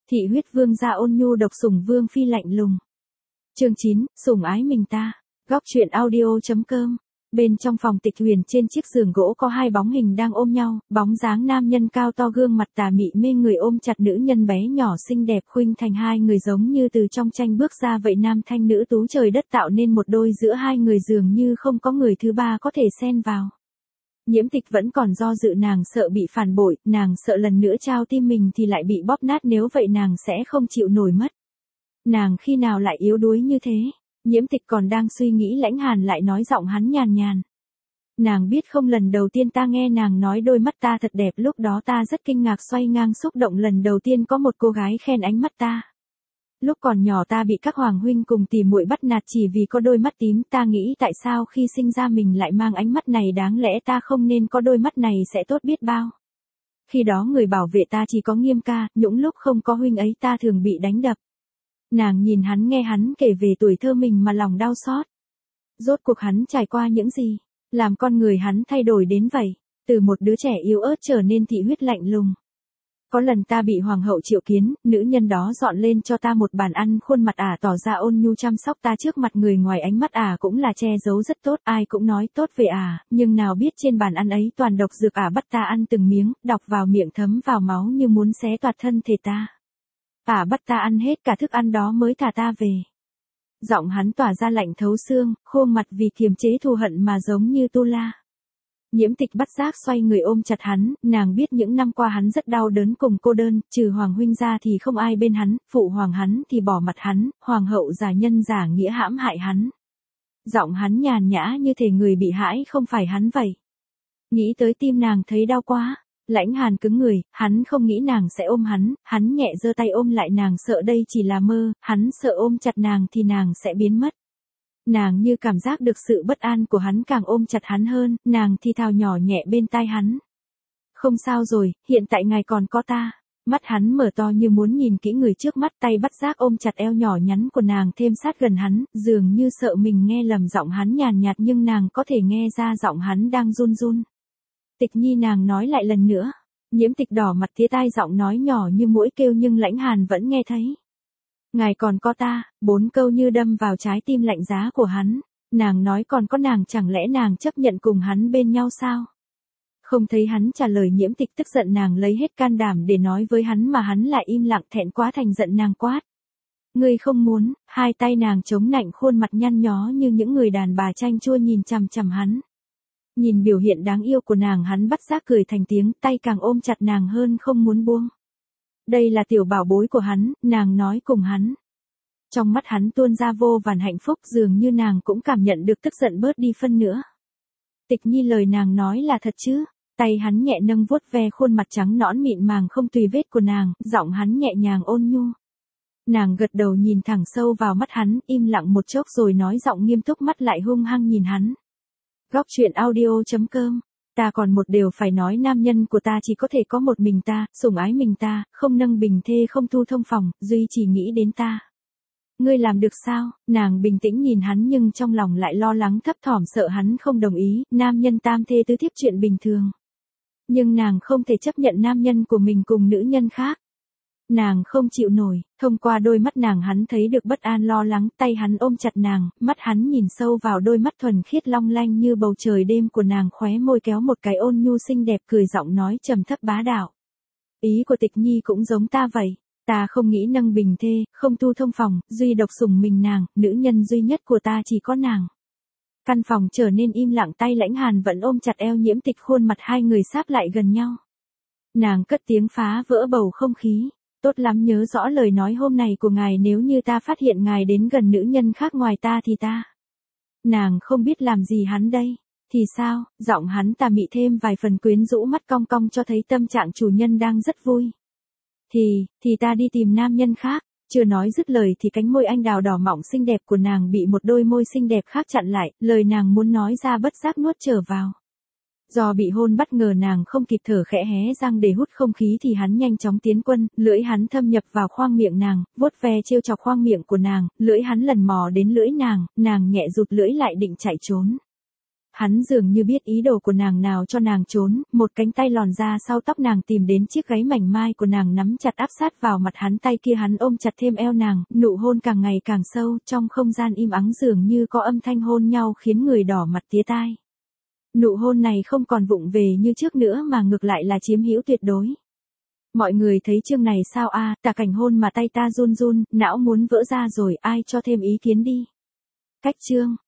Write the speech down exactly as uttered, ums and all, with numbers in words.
Thị huyết vương gia ôn nhu độc sủng vương phi lạnh lùng. Chương chín, sủng ái mình ta. Góc truyện audio chấm com. Bên trong phòng Tịch Huyền trên chiếc giường gỗ có hai bóng hình đang ôm nhau, bóng dáng nam nhân cao to gương mặt tà mị mê người ôm chặt nữ nhân bé nhỏ xinh đẹp khuynh thành hai người giống như từ trong tranh bước ra vậy, nam thanh nữ tú trời đất tạo nên một đôi giữa hai người dường như không có người thứ ba có thể xen vào. Nhiễm Tịch vẫn còn do dự, nàng sợ bị phản bội, nàng sợ lần nữa trao tim mình thì lại bị bóp nát, nếu vậy nàng sẽ không chịu nổi mất. Nàng khi nào lại yếu đuối như thế? Nhiễm Tịch còn đang suy nghĩ, Lãnh Hàn lại nói giọng hắn nhàn nhàn. Nàng biết không, lần đầu tiên ta nghe nàng nói đôi mắt ta thật đẹp, lúc đó ta rất kinh ngạc, xoay ngang xúc động, lần đầu tiên có một cô gái khen ánh mắt ta. Lúc còn nhỏ ta bị các hoàng huynh cùng tỉ muội bắt nạt chỉ vì có đôi mắt tím, ta nghĩ tại sao khi sinh ra mình lại mang ánh mắt này, đáng lẽ ta không nên có đôi mắt này sẽ tốt biết bao. Khi đó người bảo vệ ta chỉ có Nghiêm ca, những lúc không có huynh ấy ta thường bị đánh đập. Nàng nhìn hắn, nghe hắn kể về tuổi thơ mình mà lòng đau xót. Rốt cuộc hắn trải qua những gì, làm con người hắn thay đổi đến vậy, từ một đứa trẻ yếu ớt trở nên thị huyết lạnh lùng. Có lần ta bị hoàng hậu triệu kiến, nữ nhân đó dọn lên cho ta một bàn ăn, khuôn mặt ả tỏ ra ôn nhu chăm sóc ta trước mặt người ngoài, ánh mắt ả cũng là che giấu rất tốt, ai cũng nói tốt về ả, nhưng nào biết trên bàn ăn ấy toàn độc dược, ả bắt ta ăn từng miếng, đọc vào miệng thấm vào máu như muốn xé toạc thân thể ta. Ả bắt ta ăn hết cả thức ăn đó mới thả ta về. Giọng hắn tỏa ra lạnh thấu xương, khuôn mặt vì kiềm chế thù hận mà giống như tu la. Nhiễm Tịch bắt giác xoay người ôm chặt hắn, nàng biết những năm qua hắn rất đau đớn cùng cô đơn, trừ hoàng huynh ra thì không ai bên hắn, phụ hoàng hắn thì bỏ mặt hắn, hoàng hậu giả nhân giả nghĩa hãm hại hắn. Giọng hắn nhàn nhã như thể người bị hãi không phải hắn vậy. Nghĩ tới tim nàng thấy đau quá. Lãnh Hàn cứng người, hắn không nghĩ nàng sẽ ôm hắn, hắn nhẹ giơ tay ôm lại nàng, sợ đây chỉ là mơ, hắn sợ ôm chặt nàng thì nàng sẽ biến mất. Nàng như cảm giác được sự bất an của hắn, càng ôm chặt hắn hơn, nàng thì thào nhỏ nhẹ bên tai hắn. Không sao rồi, hiện tại ngài còn có ta. Mắt hắn mở to như muốn nhìn kỹ người trước mắt, tay bắt giác ôm chặt eo nhỏ nhắn của nàng thêm sát gần hắn, dường như sợ mình nghe lầm giọng hắn nhàn nhạt, nhưng nàng có thể nghe ra giọng hắn đang run run. Tịch Nhi, nàng nói lại lần nữa. Nhiễm Tịch đỏ mặt tía tai, giọng nói nhỏ như muỗi kêu nhưng Lãnh Hàn vẫn nghe thấy. Ngài còn có ta, bốn câu như đâm vào trái tim lạnh giá của hắn. Nàng nói còn có nàng, chẳng lẽ nàng chấp nhận cùng hắn bên nhau sao? Không thấy hắn trả lời, Nhiễm Tịch tức giận, nàng lấy hết can đảm để nói với hắn mà hắn lại im lặng, thẹn quá thành giận nàng quát. Ngươi không muốn, hai tay nàng chống nạnh, khuôn mặt nhăn nhó như những người đàn bà chanh chua nhìn chằm chằm hắn. Nhìn biểu hiện đáng yêu của nàng, hắn bắt giác cười thành tiếng, tay càng ôm chặt nàng hơn, không muốn buông. Đây là tiểu bảo bối của hắn, nàng nói cùng hắn. Trong mắt hắn tuôn ra vô vàn hạnh phúc, dường như nàng cũng cảm nhận được tức giận bớt đi phân nữa. Tịch Nhi, lời nàng nói là thật chứ? Tay hắn nhẹ nâng vuốt ve khuôn mặt trắng nõn mịn màng không tùy vết của nàng, giọng hắn nhẹ nhàng ôn nhu. Nàng gật đầu, nhìn thẳng sâu vào mắt hắn, im lặng một chốc rồi nói giọng nghiêm túc, mắt lại hung hăng nhìn hắn. Góc truyện audio chấm com. Ta còn một điều phải nói, nam nhân của ta chỉ có thể có một mình ta, sủng ái mình ta, không nâng bình thê, không thu thông phòng, duy chỉ nghĩ đến ta. Ngươi làm được sao? Nàng bình tĩnh nhìn hắn nhưng trong lòng lại lo lắng thấp thỏm, sợ hắn không đồng ý. Nam nhân tam thê tứ thiếp chuyện bình thường. Nhưng nàng không thể chấp nhận nam nhân của mình cùng nữ nhân khác. Nàng không chịu nổi, thông qua đôi mắt nàng hắn thấy được bất an lo lắng, tay hắn ôm chặt nàng, mắt hắn nhìn sâu vào đôi mắt thuần khiết long lanh như bầu trời đêm của nàng, khóe môi kéo một cái ôn nhu xinh đẹp, cười giọng nói trầm thấp bá đạo. Ý của Tịch Nhi cũng giống ta vậy, ta không nghĩ nâng bình thê, không tu thông phòng, duy độc sủng mình nàng, nữ nhân duy nhất của ta chỉ có nàng. Căn phòng trở nên im lặng, tay Lãnh Hàn vẫn ôm chặt eo Nhiễm Tịch, khuôn mặt hai người sáp lại gần nhau. Nàng cất tiếng phá vỡ bầu không khí. Tốt lắm, nhớ rõ lời nói hôm nay của ngài, nếu như ta phát hiện ngài đến gần nữ nhân khác ngoài ta thì ta. Nàng không biết làm gì hắn đây. Thì sao? Giọng hắn tà mị thêm vài phần quyến rũ, mắt cong cong cho thấy tâm trạng chủ nhân đang rất vui. Thì, thì ta đi tìm nam nhân khác. Chưa nói dứt lời thì cánh môi anh đào đỏ mọng xinh đẹp của nàng bị một đôi môi xinh đẹp khác chặn lại, lời nàng muốn nói ra bất giác nuốt trở vào. Do bị hôn bất ngờ, nàng không kịp thở, khẽ hé răng để hút không khí thì hắn nhanh chóng tiến quân, lưỡi hắn thâm nhập vào khoang miệng nàng, vuốt ve trêu chọc khoang miệng của nàng, lưỡi hắn lần mò đến lưỡi nàng, nàng nhẹ rụt lưỡi lại định chạy trốn. Hắn dường như biết ý đồ của nàng nào cho nàng trốn, một cánh tay lòn ra sau tóc nàng tìm đến chiếc gáy mảnh mai của nàng nắm chặt áp sát vào mặt hắn, tay kia hắn ôm chặt thêm eo nàng, nụ hôn càng ngày càng sâu, trong không gian im ắng dường như có âm thanh hôn nhau khiến người đỏ mặt tía tai. Nụ hôn này không còn vụng về như trước nữa mà ngược lại là chiếm hữu tuyệt đối. Mọi người thấy chương này sao a, à, tả cảnh hôn mà tay ta run run, não muốn vỡ ra rồi, ai cho thêm ý kiến đi. Cách chương.